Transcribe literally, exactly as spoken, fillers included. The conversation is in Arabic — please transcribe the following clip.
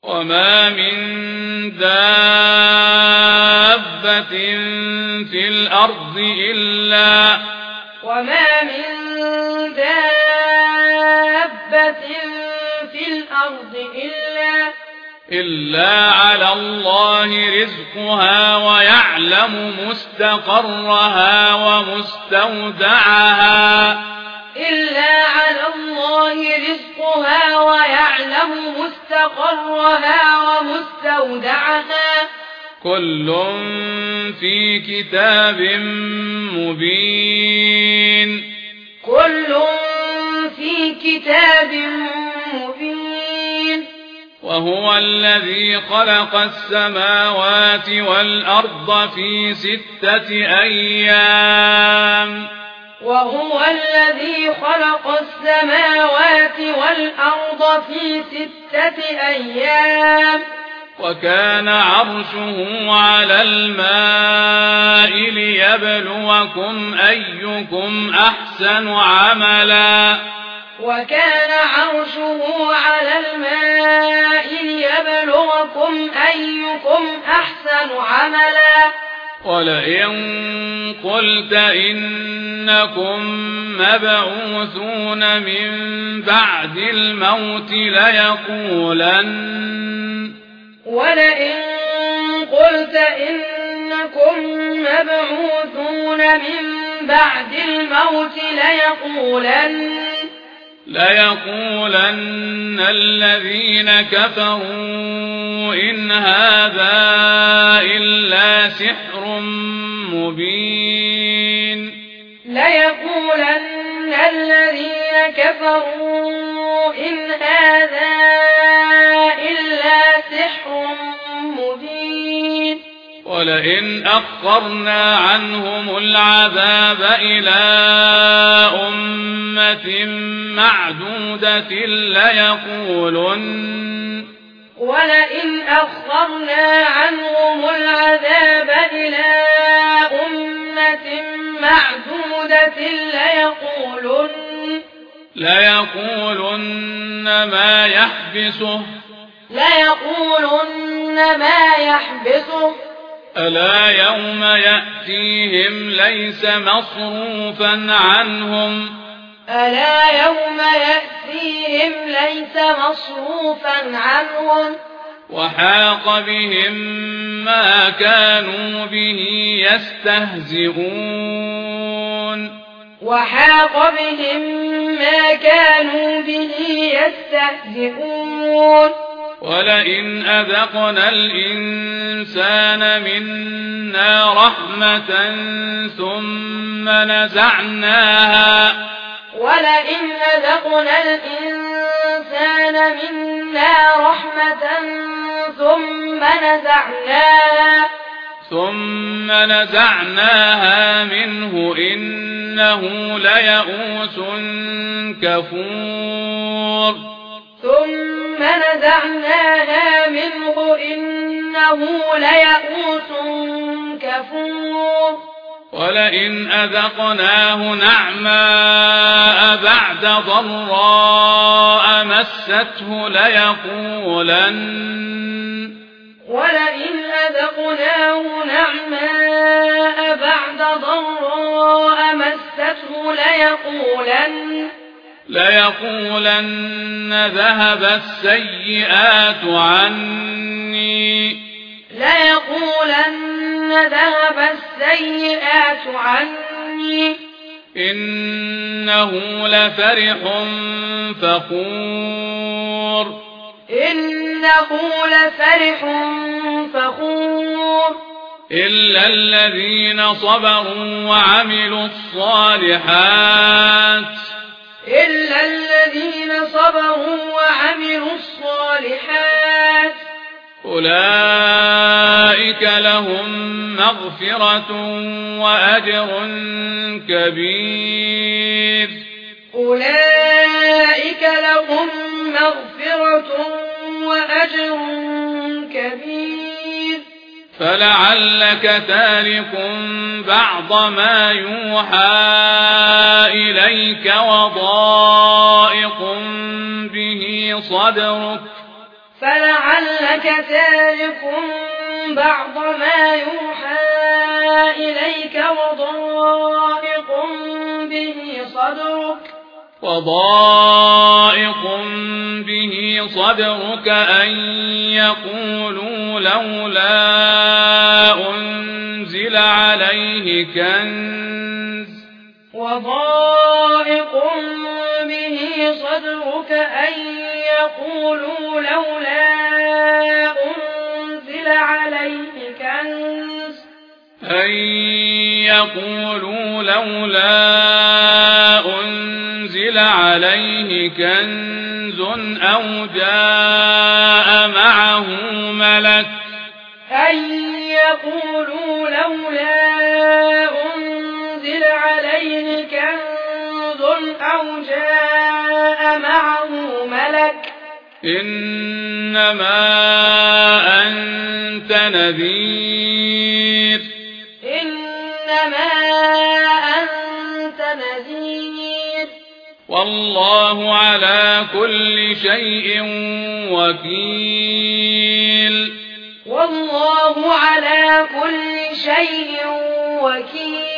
وما من دابة في الأرض إلا وما من دابة في الأرض إلا إلا على الله رزقها ويعلم مستقرها ومستودعها إلا على الله رزقها ويعلم مستقرها ومستودعها كل في كتاب مبين كل في كتاب مبين وهو الذي خلق السماوات والأرض في ستة أيام وهو الذي خلق السماوات والأرض في ستة أيام وكان عرشه على الماء ليبلوكم أيكم أحسن عملا وكان عرشه على الماء ليبلوكم أيكم أحسن عملا ولئن قلت إنكم مبعوثون من بعد الموت ليقولن ولئن قلت إنكم مبعوثون من بعد الموت ليقولن ليقولن الذين كفروا إن هذا إلا سحر مبين ليقولن الذين كفروا إن هذا إلا سحر مبين ولئن أخرنا عنهم العذاب إلى أمة معدودة ليقولن ولئن أخرنا عنهم العذاب إلى أمة معدودة ليقولن ليقولن ما يحبسه ليقولن ما يحبسه ألا يوم يأتيهم ليس مصروفا عنهم ألا يوم يأتيهم ليس مصروفا عنهم وحاق بهم ما كانوا به يستهزئون وحاق بهم ما كانوا به يستهزئون ولئن أذقنا الإنسان منا رحمة ثم نزعناها ولئن أذقنا الإنسان منا رحمة ثم نزعناها ثم نزعناها منه إنه ليئوس كفور ثم نزعناها منه إنه ليئوس كفور ولئن أذقناه نعماء بعد ضراء مسته ليقولن ولئن أذقناه نعماء بعد ضراء مسته ليقولن ليقولن ذهب السيئات عني ليقولن ذهب السيئات عني إنه لفرح فخور إنه لفرح فخور إلا الذين صبروا وعملوا الصالحات إلا الذين صبروا وعملوا الصالحات أولئك لهم مغفرة وأجر كبير أولئك لهم مغفرة وأجر كبير فلعلك تارك بعض ما يوحى إليك وضائق به صدرك فلعلك تارك بعض ما يوحى إليك وضائق به صدرك وضائق به صدرك أن يقولوا لولا أنزل عليه كنز وضائق به صدرك أن يقولوا لولا أنزل عليه كنز أن يقولوا لولا أنزل عليه كنز أو جاء معه ملك أن يقولوا لولا أنزل عليه كنز أو جاء معه ملك إنما أنت نذير إنما أنت نذير والله على كل شيء وكيل والله على كل شيء وكيل